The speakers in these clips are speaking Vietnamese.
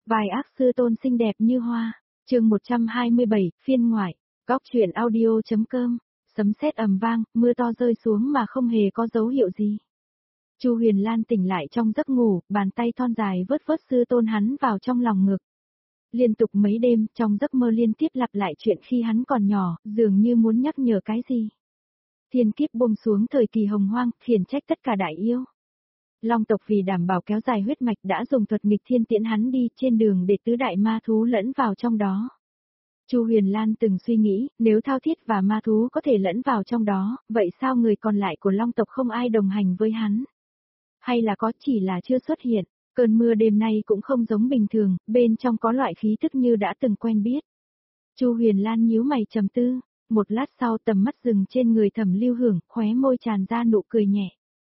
Vài ác sư tôn xinh đẹp như hoa. Chương 127, phiên ngoại. Góc truyện audio.com. Sấm sét ầm vang, mưa to rơi xuống mà không hề có dấu hiệu gì. Chu Huyền Lan tỉnh lại trong giấc ngủ, bàn tay thon dài vớt vớt sư tôn hắn vào trong lòng ngực. Liên tục mấy đêm, trong giấc mơ liên tiếp lặp lại chuyện khi hắn còn nhỏ, dường như muốn nhắc nhở cái gì. Thiên kiếp buông xuống thời kỳ hồng hoang, khiển trách tất cả đại yêu. Long tộc vì đảm bảo kéo dài huyết mạch đã dùng thuật nghịch thiên tiễn hắn đi trên đường để tứ đại ma thú lẫn vào trong đó. Chu Huyền Lan từng suy nghĩ, nếu Thao Thiết và ma thú có thể lẫn vào trong đó, vậy sao người còn lại của Long tộc không ai đồng hành với hắn? Hay là có chỉ là chưa xuất hiện, cơn mưa đêm nay cũng không giống bình thường, bên trong có loại khí tức như đã từng quen biết. Chu Huyền Lan nhíu mày trầm tư, một lát sau tầm mắt dừng trên người Thẩm Lưu Hưởng, khóe môi tràn ra nụ cười nhẹ.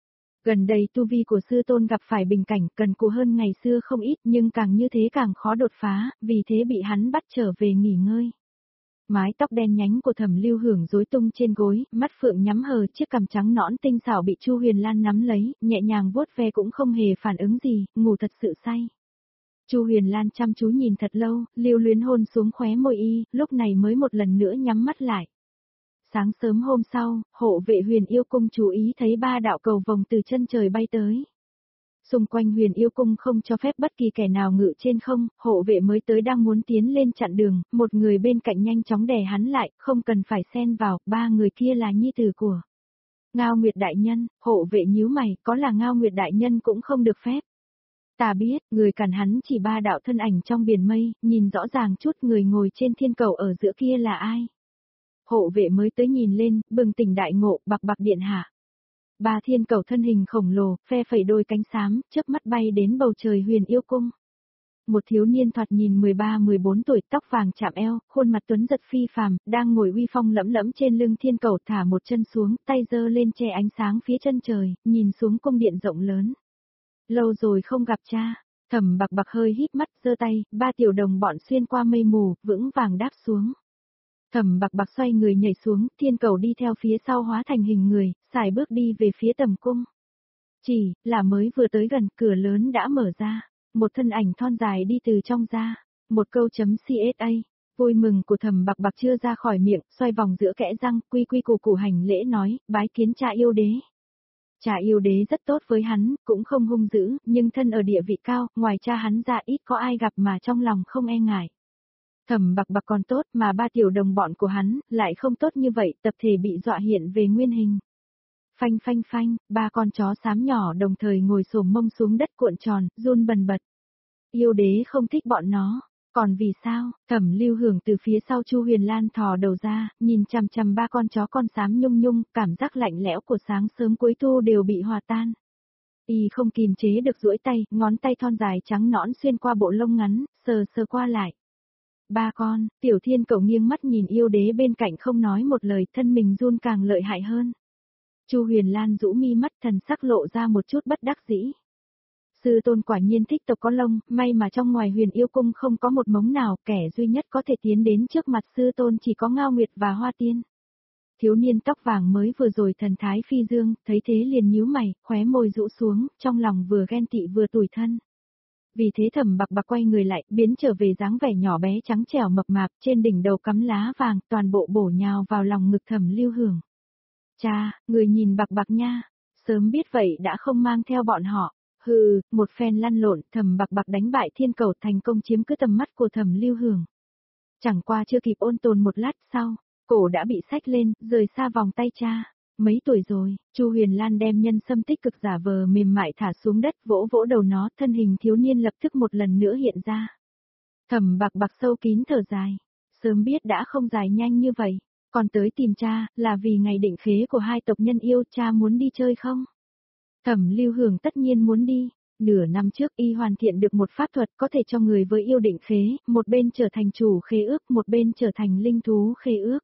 Gần đây tu vi của sư tôn gặp phải bình cảnh cần cù hơn ngày xưa không ít nhưng càng như thế càng khó đột phá, vì thế bị hắn bắt trở về nghỉ ngơi. Mái tóc đen nhánh của Thẩm Lưu Hưởng rối tung trên gối, mắt phượng nhắm hờ, chiếc cằm trắng nõn tinh xảo bị Chu Huyền Lan nắm lấy, nhẹ nhàng vuốt ve cũng không hề phản ứng gì, ngủ thật sự say. Chu Huyền Lan chăm chú nhìn thật lâu, lưu luyến hôn xuống khóe môi y, lúc này mới một lần nữa nhắm mắt lại. Sáng sớm hôm sau, hộ vệ Huyền Yêu Cung chú ý thấy ba đạo cầu vồng từ chân trời bay tới. Xung quanh Huyền Yêu Cung không cho phép bất kỳ kẻ nào ngự trên không, hộ vệ mới tới đang muốn tiến lên chặn đường, một người bên cạnh nhanh chóng đè hắn lại, không cần phải xen vào, ba người kia là nhi tử của Ngao Nguyệt Đại Nhân. Hộ vệ nhíu mày, có là Ngao Nguyệt Đại Nhân cũng không được phép. Ta biết, người cản hắn chỉ ba đạo thân ảnh trong biển mây, nhìn rõ ràng chút người ngồi trên thiên cầu ở giữa kia là ai. Hộ vệ mới tới nhìn lên, bừng tỉnh đại ngộ, bạc bạc điện hạ. Ba thiên cầu thân hình khổng lồ, phe phẩy đôi cánh xám, chớp mắt bay đến bầu trời Huyền Yêu Cung. Một thiếu niên thoạt nhìn 13-14 tuổi, tóc vàng chạm eo, khuôn mặt tuấn giật phi phàm, đang ngồi uy phong lẫm lẫm trên lưng thiên cầu, thả một chân xuống, tay giơ lên che ánh sáng phía chân trời, nhìn xuống cung điện rộng lớn. Lâu rồi không gặp cha. Thẩm Bạc Bạc hơi híp mắt, giơ tay, ba tiểu đồng bọn xuyên qua mây mù, vững vàng đáp xuống. Thẩm Bạc Bạc xoay người nhảy xuống, thiên cầu đi theo phía sau hóa thành hình người, xài bước đi về phía tầm cung. Chỉ là mới vừa tới gần, cửa lớn đã mở ra, một thân ảnh thon dài đi từ trong ra, một câu chấm CSA, vui mừng của Thẩm Bạc Bạc chưa ra khỏi miệng, xoay vòng giữa kẽ răng, quy quy củ củ hành lễ nói, bái kiến cha yêu đế. Cha yêu đế rất tốt với hắn, cũng không hung dữ, nhưng thân ở địa vị cao, ngoài cha hắn ra ít có ai gặp mà trong lòng không e ngại. Thẩm Bạc Bạc còn tốt mà ba tiểu đồng bọn của hắn, lại không tốt như vậy, tập thể bị dọa hiện về nguyên hình. Phanh phanh phanh, ba con chó xám nhỏ đồng thời ngồi xổm mông xuống đất cuộn tròn, run bần bật. Yêu đế không thích bọn nó, còn vì sao? Thẩm Lưu Hưởng từ phía sau Chu Huyền Lan thò đầu ra, nhìn chằm chằm ba con chó con xám nhung nhung, cảm giác lạnh lẽo của sáng sớm cuối thu đều bị hòa tan. Y không kìm chế được duỗi tay, ngón tay thon dài trắng nõn xuyên qua bộ lông ngắn, sờ sờ qua lại. Ba con, tiểu thiên cậu nghiêng mắt nhìn yêu đế bên cạnh không nói một lời, thân mình run càng lợi hại hơn. Chu Huyền Lan rũ mi mắt, thần sắc lộ ra một chút bất đắc dĩ. Sư tôn quả nhiên thích tộc có lông, may mà trong ngoài Huyền Yêu Cung không có một mống nào, kẻ duy nhất có thể tiến đến trước mặt sư tôn chỉ có Ngao Nguyệt và Hoa Tiên. Thiếu niên tóc vàng mới vừa rồi thần thái phi dương, thấy thế liền nhíu mày, khóe môi rũ xuống, trong lòng vừa ghen tị vừa tủi thân. Vì thế Thẩm Bạc Bạc quay người lại, biến trở về dáng vẻ nhỏ bé trắng trẻo mập mạp, trên đỉnh đầu cắm lá vàng, toàn bộ bổ nhào vào lòng ngực Thẩm Lưu Hưởng. Cha, người nhìn Bạc Bạc nha, sớm biết vậy đã không mang theo bọn họ. Hừ, một phen lăn lộn, Thẩm Bạc Bạc đánh bại thiên cầu, thành công chiếm cứ tầm mắt của Thẩm Lưu Hưởng. Chẳng qua chưa kịp ôn tồn một lát sau, cổ đã bị xách lên, rời xa vòng tay cha. Mấy tuổi rồi, Chu Huyền Lan đem nhân sâm tích cực giả vờ mềm mại thả xuống đất, vỗ vỗ đầu nó, thân hình thiếu niên lập tức một lần nữa hiện ra. Thẩm Bạc Bạc sâu kín thở dài, sớm biết đã không dài nhanh như vậy, còn tới tìm cha, là vì ngày định khế của hai tộc nhân yêu, cha muốn đi chơi không? Thẩm Lưu Hưởng tất nhiên muốn đi. Nửa năm trước y hoàn thiện được một pháp thuật có thể cho người với yêu định khế, một bên trở thành chủ khế ước, một bên trở thành linh thú khế ước.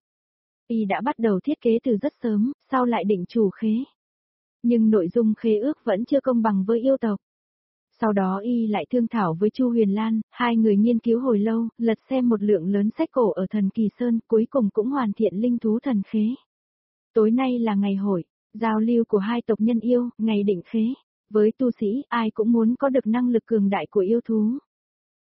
Y đã bắt đầu thiết kế từ rất sớm, sau lại định chủ khế. Nhưng nội dung khế ước vẫn chưa công bằng với yêu tộc. Sau đó y lại thương thảo với Chu Huyền Lan, hai người nghiên cứu hồi lâu, lật xem một lượng lớn sách cổ ở Thần Kỳ Sơn, cuối cùng cũng hoàn thiện linh thú thần khế. Tối nay là ngày hội, giao lưu của hai tộc nhân yêu, ngày định khế. Với tu sĩ, ai cũng muốn có được năng lực cường đại của yêu thú.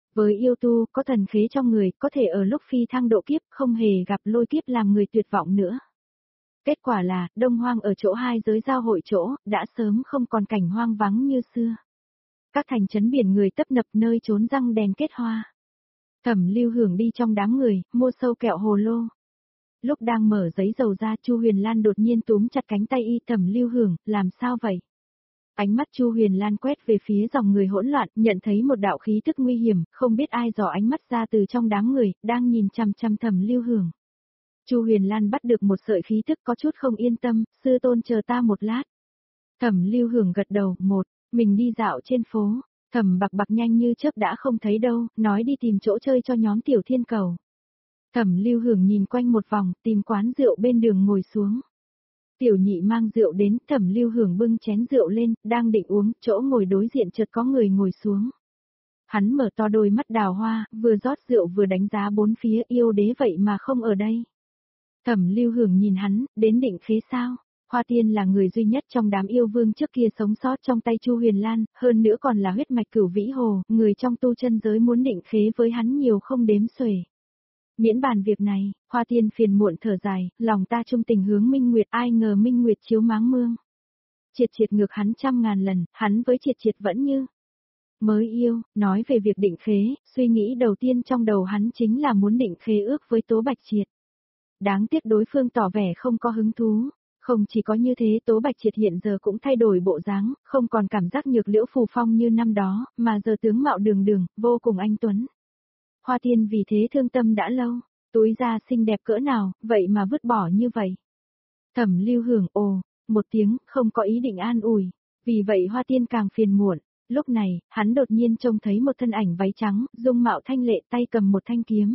Với yêu tu, có thần khế trong người, có thể ở lúc phi thăng độ kiếp, không hề gặp lôi kiếp làm người tuyệt vọng nữa. Kết quả là, Đông Hoang ở chỗ hai giới giao hội chỗ, đã sớm không còn cảnh hoang vắng như xưa. Các thành trấn biển người tấp nập nơi trốn răng đèn kết hoa. Thẩm Lưu Hưởng đi trong đám người, mua sâu kẹo hồ lô. Lúc đang mở giấy dầu ra, Chu Huyền Lan đột nhiên túm chặt cánh tay y Thẩm Lưu Hưởng, làm sao vậy? Ánh mắt Chu Huyền Lan quét về phía dòng người hỗn loạn, nhận thấy một đạo khí tức nguy hiểm, không biết ai dò ánh mắt ra từ trong đám người, đang nhìn chằm chằm Thẩm Lưu Hưởng. Chu Huyền Lan bắt được một sợi khí tức có chút không yên tâm, sư tôn chờ ta một lát. Thẩm Lưu Hưởng gật đầu, mình đi dạo trên phố, Thẩm Bạc Bạc nhanh như chớp đã không thấy đâu, nói đi tìm chỗ chơi cho nhóm Tiểu Thiên Cầu. Thẩm Lưu Hưởng nhìn quanh một vòng, tìm quán rượu bên đường ngồi xuống. Tiểu Nhị mang rượu đến, Thẩm Lưu Hưởng bưng chén rượu lên, đang định uống, chỗ ngồi đối diện chợt có người ngồi xuống. Hắn mở to đôi mắt đào hoa, vừa rót rượu vừa đánh giá bốn phía, yêu đế vậy mà không ở đây. Thẩm Lưu Hưởng nhìn hắn, đến Định Khế sao? Hoa Tiên là người duy nhất trong đám yêu vương trước kia sống sót trong tay Chu Huyền Lan, hơn nữa còn là huyết mạch Cửu Vĩ Hồ, người trong tu chân giới muốn định khế với hắn nhiều không đếm xuể. Miễn bàn việc này, Hoa Tiên phiền muộn thở dài, lòng ta trung tình hướng Minh Nguyệt, ai ngờ Minh Nguyệt chiếu máng mương. Triệt Triệt ngược hắn trăm ngàn lần, hắn với Triệt Triệt vẫn như mới yêu. Nói về việc định khế, suy nghĩ đầu tiên trong đầu hắn chính là muốn định khế ước với Tố Bạch Triệt. Đáng tiếc đối phương tỏ vẻ không có hứng thú. Không chỉ có như thế, Tố Bạch Triệt hiện giờ cũng thay đổi bộ dáng, không còn cảm giác nhược liễu phù phong như năm đó, mà giờ tướng mạo đường đường, vô cùng anh tuấn. Hoa Tiên vì thế thương tâm đã lâu, túi da xinh đẹp cỡ nào, vậy mà vứt bỏ như vậy. Thẩm Lưu Hưởng một tiếng, không có ý định an ủi, vì vậy Hoa Tiên càng phiền muộn. Lúc này, hắn đột nhiên trông thấy một thân ảnh váy trắng, dung mạo thanh lệ, tay cầm một thanh kiếm.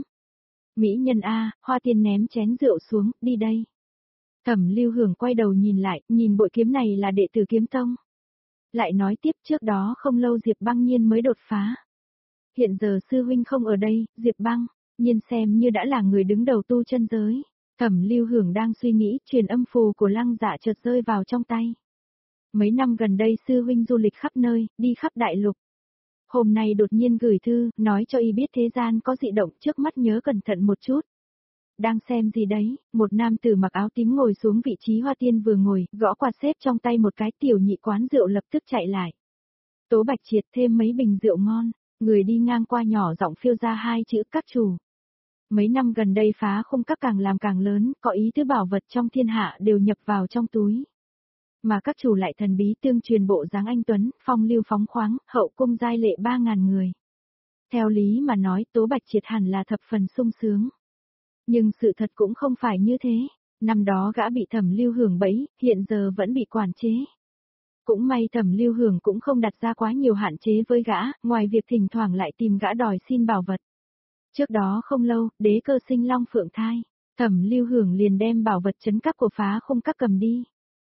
Mỹ nhân A, Hoa Tiên ném chén rượu xuống, đi đây. Thẩm Lưu Hưởng quay đầu nhìn lại, nhìn bội kiếm này là đệ tử Kiếm Tông. Lại nói tiếp, trước đó không lâu Diệp Băng Nhiên mới đột phá. Hiện giờ sư huynh không ở đây, Diệp Băng Nhiên xem như đã là người đứng đầu tu chân giới. Thẩm Lưu Hưởng đang suy nghĩ, truyền âm phù của Lăng Dạ chợt rơi vào trong tay. Mấy năm gần đây sư huynh du lịch khắp nơi, đi khắp đại lục. Hôm nay đột nhiên gửi thư, nói cho y biết thế gian có dị động, trước mắt nhớ cẩn thận một chút. Đang xem gì đấy, một nam tử mặc áo tím ngồi xuống vị trí Hoa Tiên vừa ngồi, gõ quạt xếp trong tay một cái. Tiểu Nhị quán rượu lập tức chạy lại. Tố Bạch Triệt thêm mấy bình rượu ngon, người đi ngang qua nhỏ giọng phiêu ra hai chữ các chủ. Mấy năm gần đây phá khung các càng làm càng lớn, có ý tứ bảo vật trong thiên hạ đều nhập vào trong túi. Mà các chủ lại thần bí tương truyền bộ dáng anh tuấn, phong lưu phóng khoáng, hậu cung giai lệ 3.000 người. Theo lý mà nói, Tố Bạch Triệt hẳn là thập phần sung sướng. Nhưng sự thật cũng không phải như thế, năm đó gã bị Thẩm Lưu Hưởng bẫy, hiện giờ vẫn bị quản chế. Cũng may Thẩm Lưu Hưởng cũng không đặt ra quá nhiều hạn chế với gã, ngoài việc thỉnh thoảng lại tìm gã đòi xin bảo vật. Trước đó không lâu, đế cơ sinh long phượng thai, Thẩm Lưu Hưởng liền đem bảo vật trấn cấp của phá khung các cầm đi.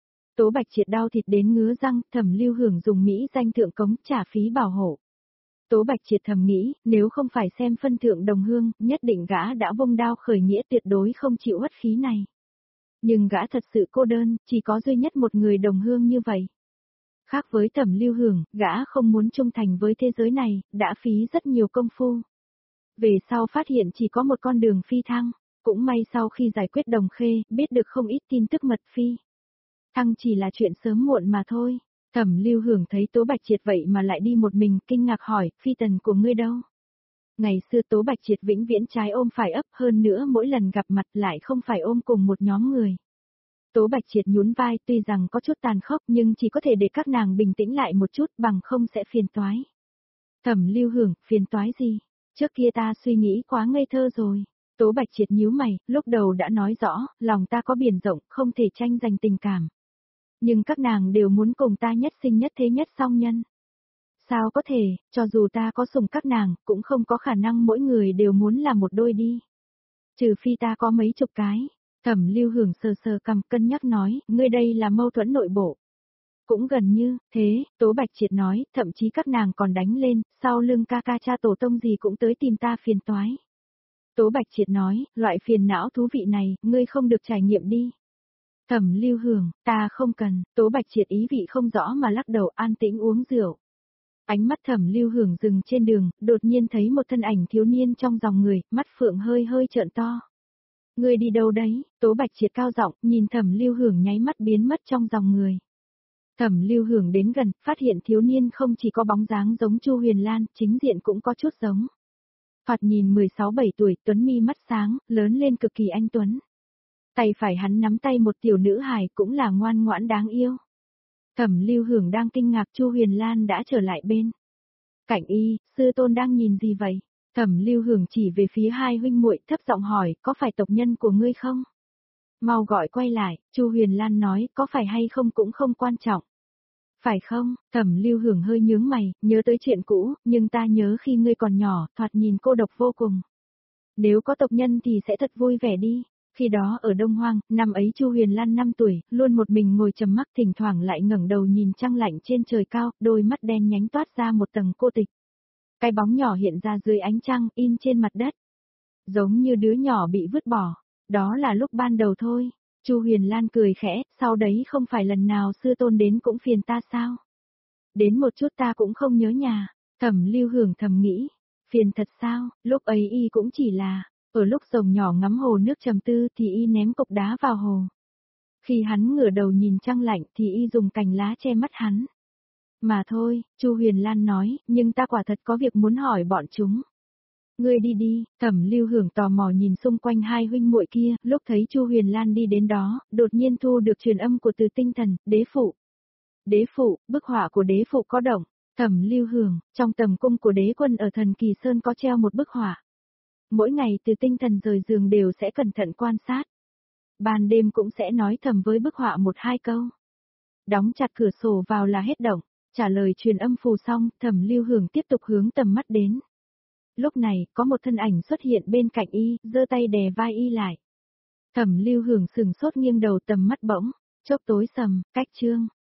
Tố Bạch Triệt đau thịt đến ngứa răng, Thẩm Lưu Hưởng dùng mỹ danh thượng cống trả phí bảo hộ. Tố Bạch Triệt thầm nghĩ, nếu không phải xem phân thượng đồng hương, nhất định gã đã vung đao khởi nghĩa, tuyệt đối không chịu uất khí này. Nhưng gã thật sự cô đơn, chỉ có duy nhất một người đồng hương như vậy. Khác với Thẩm Lưu Hưởng, gã không muốn trung thành với thế giới này, đã phí rất nhiều công phu. Về sau phát hiện chỉ có một con đường phi thăng, cũng may sau khi giải quyết Đồng Khê, biết được không ít tin tức mật phi. Thăng chỉ là chuyện sớm muộn mà thôi. Thẩm Lưu Hưởng thấy Tố Bạch Triệt vậy mà lại đi một mình, kinh ngạc hỏi, phi tần của ngươi đâu? Ngày xưa Tố Bạch Triệt vĩnh viễn trái ôm phải ấp, hơn nữa mỗi lần gặp mặt lại không phải ôm cùng một nhóm người. Tố Bạch Triệt nhún vai, tuy rằng có chút tàn khốc nhưng chỉ có thể để các nàng bình tĩnh lại một chút, bằng không sẽ phiền toái. Thẩm Lưu Hưởng, phiền toái gì? Trước kia ta suy nghĩ quá ngây thơ rồi. Tố Bạch Triệt nhíu mày, lúc đầu đã nói rõ, lòng ta có biển rộng, không thể tranh giành tình cảm. Nhưng các nàng đều muốn cùng ta nhất sinh nhất thế nhất song nhân. Sao có thể, cho dù ta có sủng các nàng, cũng không có khả năng mỗi người đều muốn là một đôi đi. Trừ phi ta có mấy chục cái. Thẩm Lưu Hưởng sờ sờ cằm, cân nhắc nói, ngươi đây là mâu thuẫn nội bộ. Cũng gần như, thế, Tố Bạch Triệt nói, thậm chí các nàng còn đánh lên, sau lưng ca ca cha tổ tông gì cũng tới tìm ta phiền toái. Tố Bạch Triệt nói, loại phiền não thú vị này, ngươi không được trải nghiệm đi. Thẩm Lưu Hưởng, ta không cần, Tố Bạch Triệt ý vị không rõ mà lắc đầu, an tĩnh uống rượu. Ánh mắt Thẩm Lưu Hưởng dừng trên đường, đột nhiên thấy một thân ảnh thiếu niên trong dòng người, mắt phượng hơi hơi trợn to. Người đi đâu đấy? Tố Bạch Triệt cao giọng, nhìn Thẩm Lưu Hưởng nháy mắt biến mất trong dòng người. Thẩm Lưu Hưởng đến gần, phát hiện thiếu niên không chỉ có bóng dáng giống Chu Huyền Lan, chính diện cũng có chút giống. Thoạt nhìn 16-17 tuổi, tuấn mi mắt sáng, lớn lên cực kỳ anh tuấn. Tay phải hắn nắm tay một tiểu nữ hài cũng là ngoan ngoãn đáng yêu. Thẩm Lưu Hưởng đang kinh ngạc Chu Huyền Lan đã trở lại bên. Cảnh y, sư tôn đang nhìn gì vậy? Thẩm Lưu Hưởng chỉ về phía hai huynh muội thấp giọng hỏi, có phải tộc nhân của ngươi không? Mau gọi quay lại, Chu Huyền Lan nói, có phải hay không cũng không quan trọng. Phải không? Thẩm Lưu Hưởng hơi nhướng mày, nhớ tới chuyện cũ, nhưng ta nhớ khi ngươi còn nhỏ, thoạt nhìn cô độc vô cùng. Nếu có tộc nhân thì sẽ thật vui vẻ đi. Khi đó ở Đông Hoang, năm ấy Chu Huyền Lan 5 tuổi, luôn một mình ngồi trầm mặc, thỉnh thoảng lại ngẩng đầu nhìn trăng lạnh trên trời cao, đôi mắt đen nhánh toát ra một tầng cô tịch. Cái bóng nhỏ hiện ra dưới ánh trăng, in trên mặt đất. Giống như đứa nhỏ bị vứt bỏ. Đó là lúc ban đầu thôi. Chu Huyền Lan cười khẽ, sau đấy không phải lần nào sư tôn đến cũng phiền ta sao? Đến một chút ta cũng không nhớ nhà. Thẩm Lưu Hưởng thầm nghĩ. Phiền thật sao? Lúc ấy y cũng chỉ là, ở lúc rồng nhỏ ngắm hồ nước trầm tư thì y ném cục đá vào hồ. Khi hắn ngửa đầu nhìn trăng lạnh thì y dùng cành lá che mắt hắn. Mà thôi, Chu Huyền Lan nói, nhưng ta quả thật có việc muốn hỏi bọn chúng. Ngươi đi đi, Thẩm Lưu Hưởng tò mò nhìn xung quanh hai huynh muội kia, lúc thấy Chu Huyền Lan đi đến đó, đột nhiên thu được truyền âm của Từ Tinh Thần, đế phụ. Đế phụ, bức họa của đế phụ có động. Thẩm Lưu Hưởng, trong tầm cung của đế quân ở Thần Kỳ Sơn có treo một bức họa. Mỗi ngày Từ Tinh Thần rời giường đều sẽ cẩn thận quan sát. Ban đêm cũng sẽ nói thầm với bức họa một hai câu. Đóng chặt cửa sổ vào là hết động. Trả lời truyền âm phù xong, Thẩm Lưu Hưởng tiếp tục hướng tầm mắt đến. Lúc này, có một thân ảnh xuất hiện bên cạnh y, giơ tay đè vai y lại. Thẩm Lưu Hưởng sừng sốt nghiêng đầu, tầm mắt bỗng chốc tối sầm, cách chương.